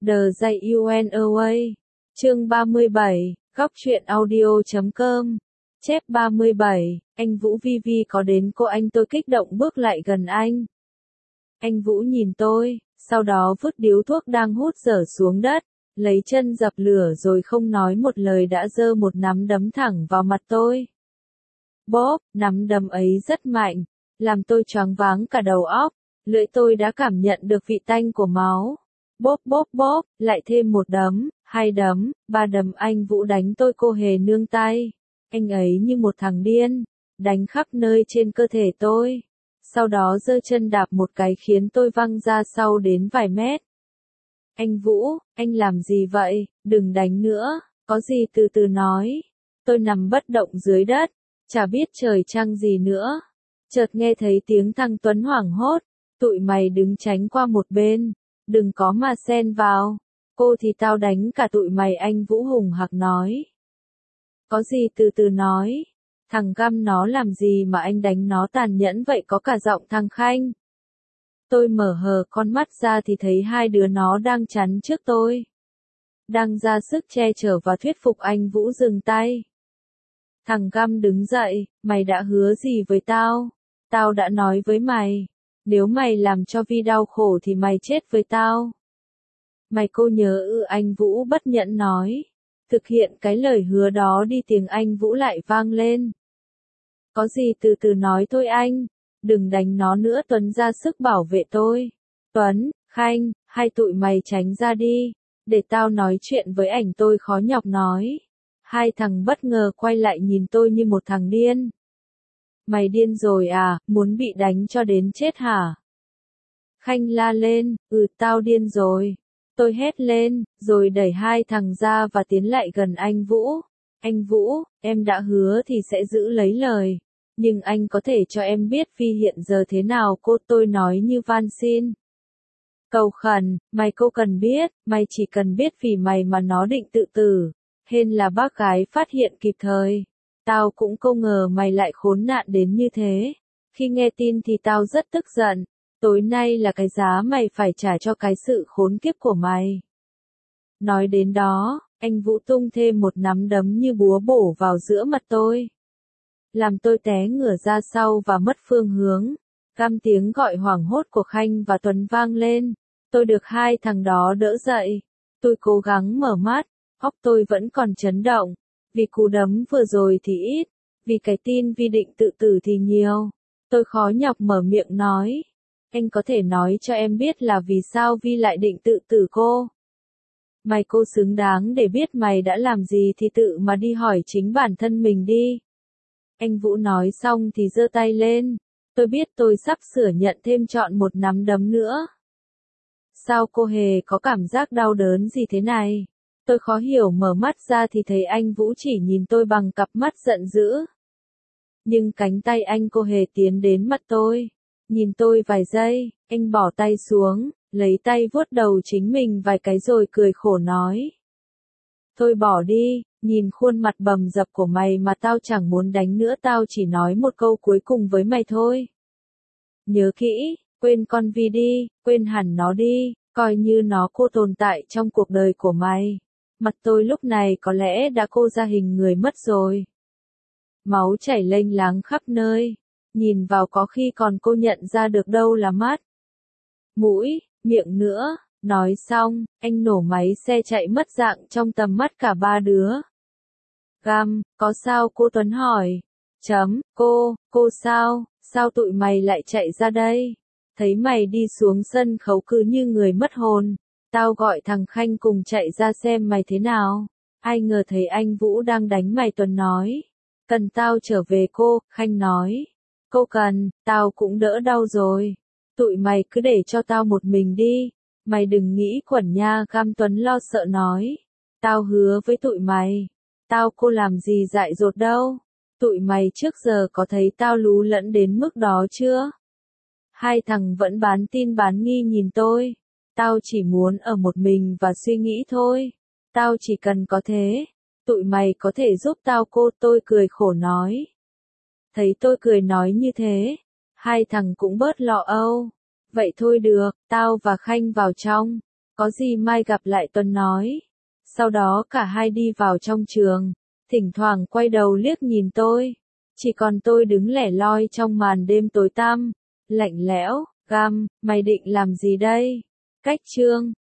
The J.U.N.A. Chương 37, góc truyện audio.com. Chép 37, anh Vũ Vi có đến cô anh tôi kích động bước lại gần anh. Anh Vũ nhìn tôi, sau đó vứt điếu thuốc đang hút dở xuống đất, lấy chân dập lửa rồi không nói một lời đã giơ một nắm đấm thẳng vào mặt tôi. Bóp, nắm đấm ấy rất mạnh, làm tôi choáng váng cả đầu óc, lưỡi tôi đã cảm nhận được vị tanh của máu. Bóp bóp bóp, lại thêm một đấm, 2 đấm, 3 đấm anh Vũ đánh tôi cô hề nương tay. Anh ấy như một thằng điên, đánh khắp nơi trên cơ thể tôi. Sau đó giơ chân đạp một cái khiến tôi văng ra sau đến vài mét. Anh Vũ, anh làm gì vậy, đừng đánh nữa, có gì từ từ nói. Tôi nằm bất động dưới đất, chả biết trời trăng gì nữa. Chợt nghe thấy tiếng thằng Tuấn hoảng hốt, tụi mày đứng tránh qua một bên, đừng có mà xen vào. Cô thì tao đánh cả tụi mày, anh Vũ hùng hạc nói. Có gì từ từ nói, thằng Găm nó làm gì mà anh đánh nó tàn nhẫn vậy, có cả giọng thằng Khanh. Tôi mở hờ con mắt ra thì thấy hai đứa nó đang chắn trước tôi. Đang ra sức che chở và thuyết phục anh Vũ dừng tay. Thằng Găm đứng dậy, mày đã hứa gì với tao? Tao đã nói với mày, nếu mày làm cho Vi đau khổ thì mày chết với tao. Mày cô nhớ ư, anh Vũ bất nhẫn nói. Thực hiện cái lời hứa đó đi, tiếng anh Vũ lại vang lên. Có gì từ từ nói thôi anh, đừng đánh nó nữa. Tuấn ra sức bảo vệ tôi. Tuấn, Khanh, hai tụi mày tránh ra đi, để tao nói chuyện với ảnh, tôi khó nhọc nói. Hai thằng bất ngờ quay lại nhìn tôi như một thằng điên. Mày điên rồi à, muốn bị đánh cho đến chết hả? Khanh la lên, tao điên rồi. Tôi hét lên, rồi đẩy hai thằng ra và tiến lại gần anh Vũ. Anh Vũ, em đã hứa thì sẽ giữ lấy lời. Nhưng anh có thể cho em biết Vi hiện giờ thế nào? Tôi nói như van xin. Cầu khẩn, mày cô cần biết, mày chỉ cần biết vì mày mà nó định tự tử. Hên là bác gái phát hiện kịp thời. Tao cũng không ngờ mày lại khốn nạn đến như thế. Khi nghe tin thì tao rất tức giận. Tối nay là cái giá mày phải trả cho cái sự khốn kiếp của mày. Nói đến đó, anh Vũ tung thêm một nắm đấm như búa bổ vào giữa mặt tôi. Làm tôi té ngửa ra sau và mất phương hướng. Cam tiếng gọi hoảng hốt của Khanh và Tuấn vang lên. Tôi được hai thằng đó đỡ dậy. Tôi cố gắng mở mắt, óc tôi vẫn còn chấn động. Vì cú đấm vừa rồi thì ít, vì cái tin Vi định tự tử thì nhiều. Tôi khó nhọc mở miệng nói. Anh có thể nói cho em biết là vì sao Vi lại định tự tử cô? Mày cô xứng đáng để biết mày đã làm gì thì tự mà đi hỏi chính bản thân mình đi. Anh Vũ nói xong thì giơ tay lên. Tôi biết tôi sắp sửa nhận thêm trọn một nắm đấm nữa. Sao cô hề có cảm giác đau đớn gì thế này? Tôi khó hiểu mở mắt ra thì thấy anh Vũ chỉ nhìn tôi bằng cặp mắt giận dữ. Nhưng cánh tay anh cô hề tiến đến mặt tôi. Nhìn tôi vài giây, anh bỏ tay xuống, lấy tay vuốt đầu chính mình vài cái rồi cười khổ nói. Thôi bỏ đi, nhìn khuôn mặt bầm dập của mày mà tao chẳng muốn đánh nữa, tao chỉ nói một câu cuối cùng với mày thôi. Nhớ kỹ, quên con Vi đi, quên hẳn nó đi, coi như nó cô tồn tại trong cuộc đời của mày. Mặt tôi lúc này có lẽ đã cô ra hình người mất rồi. Máu chảy lênh láng khắp nơi. Nhìn vào có khi còn cô nhận ra được đâu là mắt, mũi, miệng nữa. Nói xong, anh nổ máy xe chạy mất dạng trong tầm mắt cả ba đứa. Găm, có sao? Cô Tuấn hỏi. Cô sao tụi mày lại chạy ra đây? Thấy mày đi xuống sân khấu cứ như người mất hồn. Tao gọi thằng Khanh cùng chạy ra xem mày thế nào. Ai ngờ thấy anh Vũ đang đánh mày. Tuấn nói. Cần tao trở về cô? Khanh nói. Cô cần, tao cũng đỡ đau rồi. Tụi mày cứ để cho tao một mình đi. Mày đừng nghĩ quẩn nha. Gam Tuấn lo sợ nói. Tao hứa với tụi mày. Tao cô làm gì dại dột đâu. Tụi mày trước giờ có thấy tao lú lẫn đến mức đó chưa? Hai thằng vẫn bán tin bán nghi nhìn tôi. Tao chỉ muốn ở một mình và suy nghĩ thôi. Tao chỉ cần có thế. Tụi mày có thể giúp tao cô? Tôi cười khổ nói. Thấy tôi cười nói như thế, hai thằng cũng bớt lo âu. Vậy thôi được, tao và Khanh vào trong. Có gì mai gặp lại Tuấn nói. Sau đó cả hai đi vào trong trường, thỉnh thoảng quay đầu liếc nhìn tôi. Chỉ còn tôi đứng lẻ loi trong màn đêm tối tăm, lạnh lẽo, mày định làm gì đây? Cách chương